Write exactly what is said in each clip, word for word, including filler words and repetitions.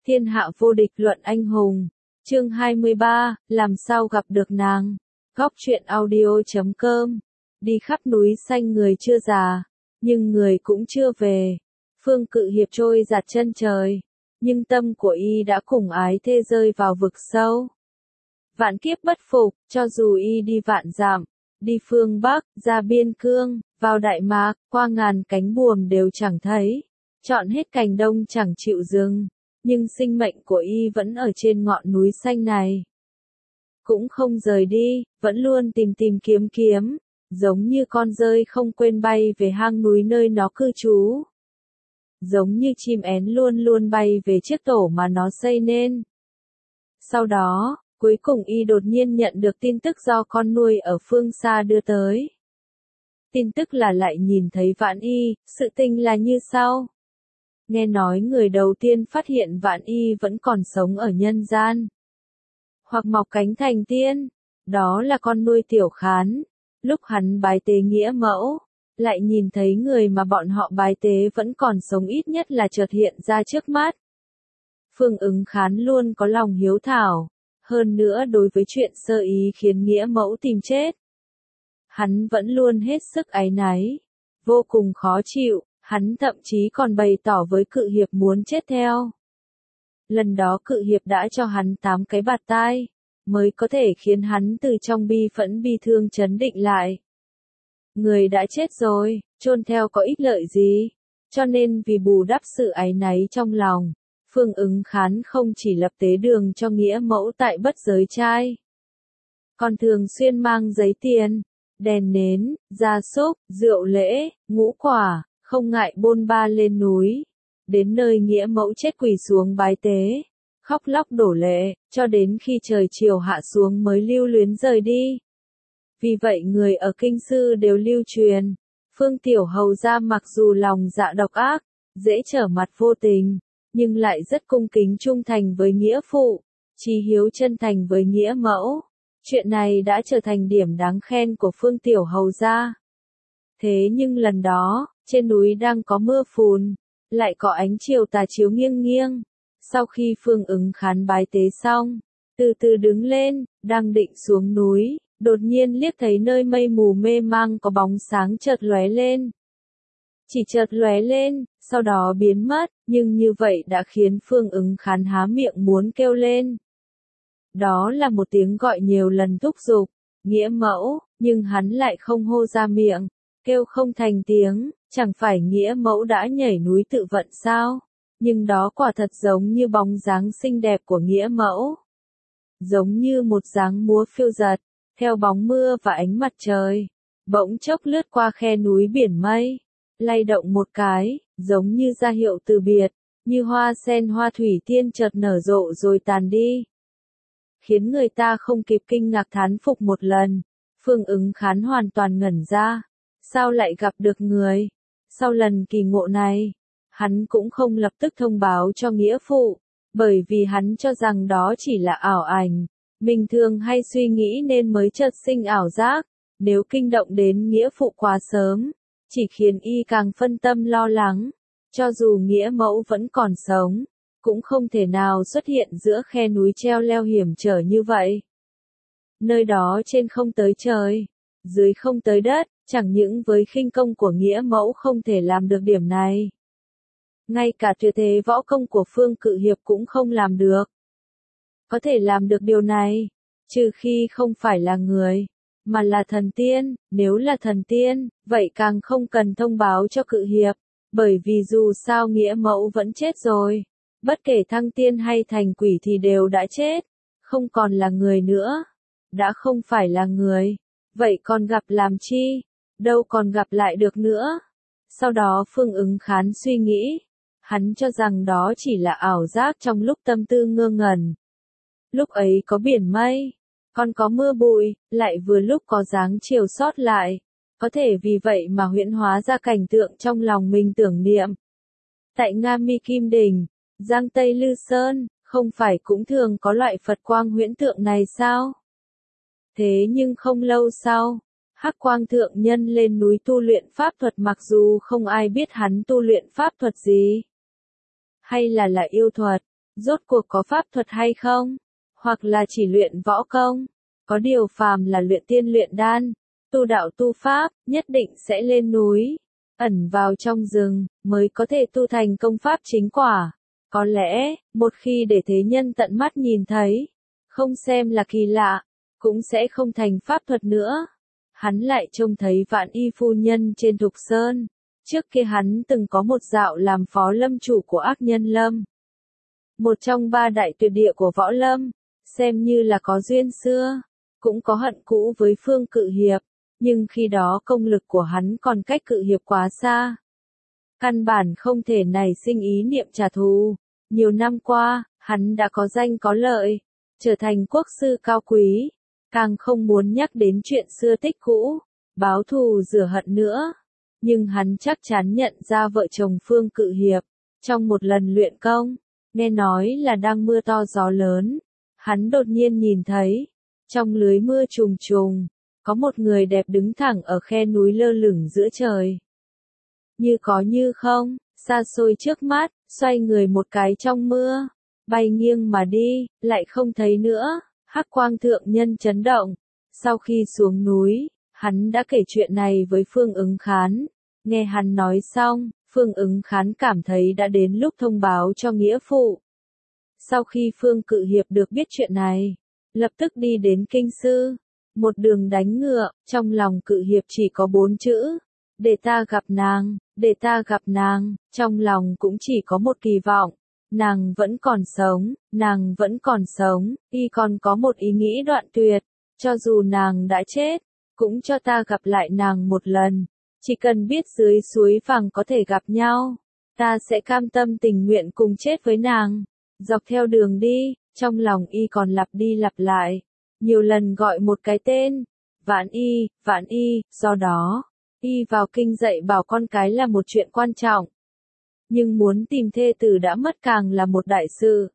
Thiên hạ vô địch luận anh hùng. Chương hai mươi ba, làm sao gặp được nàng. Góc truyện audio chấm com. Đi khắp núi xanh người chưa già, nhưng người cũng chưa về. Phương Cự Hiệp trôi giạt chân trời, nhưng tâm của y đã cùng ái thê rơi vào vực sâu. Vạn kiếp bất phục, cho dù y đi vạn dặm, đi phương Bắc, ra biên cương, vào Đại Mạc, qua ngàn cánh buồm đều chẳng thấy, chọn hết cành đông chẳng chịu dừng, nhưng sinh mệnh của y vẫn ở trên ngọn núi xanh này. Cũng không rời đi, vẫn luôn tìm tìm kiếm kiếm, giống như con dơi không quên bay về hang núi nơi nó cư trú. Giống như chim én luôn luôn bay về chiếc tổ mà nó xây nên. Sau đó, cuối cùng y đột nhiên nhận được tin tức do con nuôi ở phương xa đưa tới. Tin tức là lại nhìn thấy Vãn Y, sự tình là như sau. Nghe nói người đầu tiên phát hiện Vãn Y vẫn còn sống ở nhân gian, hoặc mọc cánh thành tiên, đó là con nuôi Tiểu Khán. Lúc hắn bái tế nghĩa mẫu, lại nhìn thấy người mà bọn họ bái tế vẫn còn sống ít nhất là chợt hiện ra trước mắt. Phương Ứng Khán luôn có lòng hiếu thảo, hơn nữa đối với chuyện sơ ý khiến nghĩa mẫu tìm chết, hắn vẫn luôn hết sức áy náy, vô cùng khó chịu, hắn thậm chí còn bày tỏ với Cự Hiệp muốn chết theo. Lần đó Cự Hiệp đã cho hắn tám cái bạt tai, mới có thể khiến hắn từ trong bi phẫn bi thương trấn định lại. Người đã chết rồi, chôn theo có ích lợi gì? Cho nên vì bù đắp sự áy náy trong lòng, Phương Ứng Khán không chỉ lập tế đường cho nghĩa mẫu tại Bất Giới Trai, còn thường xuyên mang giấy tiền, đèn nến, gia súc, rượu lễ, ngũ quả, không ngại bôn ba lên núi, đến nơi nghĩa mẫu chết quỳ xuống bái tế, khóc lóc đổ lệ, cho đến khi trời chiều hạ xuống mới lưu luyến rời đi. Vì vậy người ở kinh sư đều lưu truyền, Phương Tiểu Hầu gia mặc dù lòng dạ độc ác, dễ trở mặt vô tình, nhưng lại rất cung kính trung thành với nghĩa phụ, chí hiếu chân thành với nghĩa mẫu. Chuyện này đã trở thành điểm đáng khen của Phương Tiểu Hầu gia. Thế nhưng lần đó, trên núi đang có mưa phùn, lại có ánh chiều tà chiếu nghiêng nghiêng. Sau khi Phương Ứng Khán bái tế xong, từ từ đứng lên, đang định xuống núi, đột nhiên liếc thấy nơi mây mù mê mang có bóng sáng chợt lóe lên. Chỉ chợt lóe lên, sau đó biến mất, nhưng như vậy đã khiến Phương Ứng Khán há miệng muốn kêu lên. Đó là một tiếng gọi nhiều lần thúc giục, nghĩa mẫu, nhưng hắn lại không hô ra miệng, kêu không thành tiếng, chẳng phải nghĩa mẫu đã nhảy núi tự vận sao? Nhưng đó quả thật giống như bóng dáng xinh đẹp của nghĩa mẫu. Giống như một dáng múa phiêu dật, theo bóng mưa và ánh mặt trời, bỗng chốc lướt qua khe núi biển mây, lay động một cái, giống như ra hiệu từ biệt, như hoa sen hoa thủy tiên chợt nở rộ rồi tàn đi. Khiến người ta không kịp kinh ngạc thán phục một lần, Phương Ứng Khán hoàn toàn ngẩn ra, sao lại gặp được người? Sau lần kỳ ngộ này, hắn cũng không lập tức thông báo cho nghĩa phụ, bởi vì hắn cho rằng đó chỉ là ảo ảnh, mình thường hay suy nghĩ nên mới chợt sinh ảo giác, nếu kinh động đến nghĩa phụ quá sớm, chỉ khiến y càng phân tâm lo lắng, cho dù nghĩa mẫu vẫn còn sống, cũng không thể nào xuất hiện giữa khe núi treo leo hiểm trở như vậy. Nơi đó trên không tới trời, dưới không tới đất, chẳng những với khinh công của nghĩa mẫu không thể làm được điểm này. Ngay cả tuyệt thế võ công của Phương Cự Hiệp cũng không làm được. Có thể làm được điều này, trừ khi không phải là người, mà là thần tiên. Nếu là thần tiên, vậy càng không cần thông báo cho Cự Hiệp, bởi vì dù sao nghĩa mẫu vẫn chết rồi. Bất kể thăng tiên hay thành quỷ thì đều đã chết, không còn là người nữa. Đã không phải là người, vậy còn gặp làm chi, đâu còn gặp lại được nữa. Sau đó Phương Ứng Khán suy nghĩ, hắn cho rằng đó chỉ là ảo giác trong lúc tâm tư ngơ ngẩn. Lúc ấy có biển mây, còn có mưa bụi, lại vừa lúc có dáng chiều sót lại, có thể vì vậy mà huyễn hóa ra cảnh tượng trong lòng mình tưởng niệm. Tại Nga Mi Kim Đỉnh, Giang Tây Lư Sơn, không phải cũng thường có loại Phật quang huyễn tượng này sao? Thế nhưng không lâu sau, Hắc Quang Thượng Nhân lên núi tu luyện pháp thuật, mặc dù không ai biết hắn tu luyện pháp thuật gì, hay là là yêu thuật, Rốt cuộc có pháp thuật hay không? Hoặc là chỉ luyện võ công? Có điều phàm là luyện tiên luyện đan, tu đạo tu pháp, nhất định sẽ lên núi, ẩn vào trong rừng, mới có thể tu thành công pháp chính quả. Có lẽ, một khi để thế nhân tận mắt nhìn thấy, không xem là kỳ lạ, cũng sẽ không thành pháp thuật nữa. Hắn lại trông thấy Vạn Y phu nhân trên Thục Sơn. Trước kia hắn từng có một dạo làm phó lâm chủ của Ác Nhân Lâm. Một trong ba đại tuyệt địa của võ lâm, xem như là có duyên xưa, cũng có hận cũ với Phương Cự Hiệp, nhưng khi đó công lực của hắn còn cách Cự Hiệp quá xa. Căn bản không thể nảy sinh ý niệm trả thù. Nhiều năm qua, hắn đã có danh có lợi, trở thành quốc sư cao quý, càng không muốn nhắc đến chuyện xưa tích cũ, báo thù rửa hận nữa. Nhưng hắn chắc chắn nhận ra vợ chồng Phương Cự Hiệp, trong một lần luyện công, nghe nói là đang mưa to gió lớn, hắn đột nhiên nhìn thấy, trong lưới mưa trùng trùng, có một người đẹp đứng thẳng ở khe núi lơ lửng giữa trời. Như có như không, xa xôi trước mắt, xoay người một cái trong mưa, bay nghiêng mà đi, lại không thấy nữa. Hắc Quang thượng nhân chấn động. Sau khi xuống núi, hắn đã kể chuyện này với Phương Ứng Khán. Nghe hắn nói xong, Phương Ứng Khán cảm thấy đã đến lúc thông báo cho nghĩa phụ. Sau khi Phương Cự Hiệp được biết chuyện này, lập tức đi đến kinh sư, một đường đánh ngựa, trong lòng Cự Hiệp chỉ có bốn chữ: để ta gặp nàng, để ta gặp nàng, trong lòng cũng chỉ có một kỳ vọng. Nàng vẫn còn sống, nàng vẫn còn sống, y còn có một ý nghĩ đoạn tuyệt, cho dù nàng đã chết, cũng cho ta gặp lại nàng một lần, chỉ cần biết dưới suối vàng có thể gặp nhau, ta sẽ cam tâm tình nguyện cùng chết với nàng. Dọc theo đường đi, trong lòng y còn lặp đi lặp lại, nhiều lần gọi một cái tên, Vạn Y, Vạn Y, do đó, y vào kinh dạy bảo con cái là một chuyện quan trọng. Nhưng muốn tìm thê tử đã mất càng là một đại sự.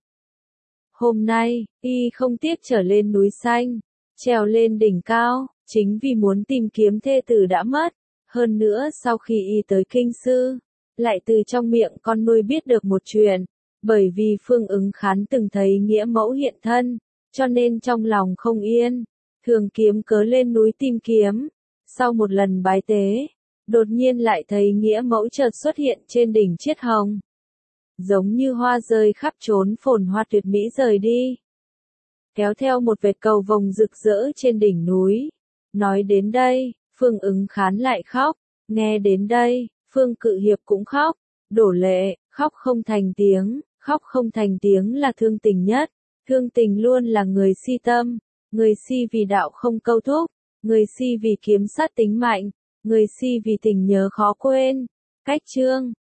Hôm nay, y không tiếc trở lên núi xanh, trèo lên đỉnh cao, chính vì muốn tìm kiếm thê tử đã mất. Hơn nữa sau khi y tới kinh sư, lại từ trong miệng con nuôi biết được một chuyện, bởi vì Phương Ứng Khán từng thấy nghĩa mẫu hiện thân, cho nên trong lòng không yên, thường kiếm cớ lên núi tìm kiếm. Sau một lần bái tế, đột nhiên lại thấy nghĩa mẫu chợt xuất hiện trên đỉnh Chiết Hồng. Giống như hoa rơi khắp trốn phồn hoa tuyệt mỹ rời đi. Kéo theo một vệt cầu vồng rực rỡ trên đỉnh núi. Nói đến đây, Phương Ứng Khán lại khóc. Nghe đến đây, Phương Cự Hiệp cũng khóc. Đổ lệ, khóc không thành tiếng. Khóc không thành tiếng là thương tình nhất. Thương tình luôn là người si tâm. Người si vì đạo không câu thúc. Người si vì kiếm sát tính mạnh. Người si vì tình nhớ khó quên. Cách chương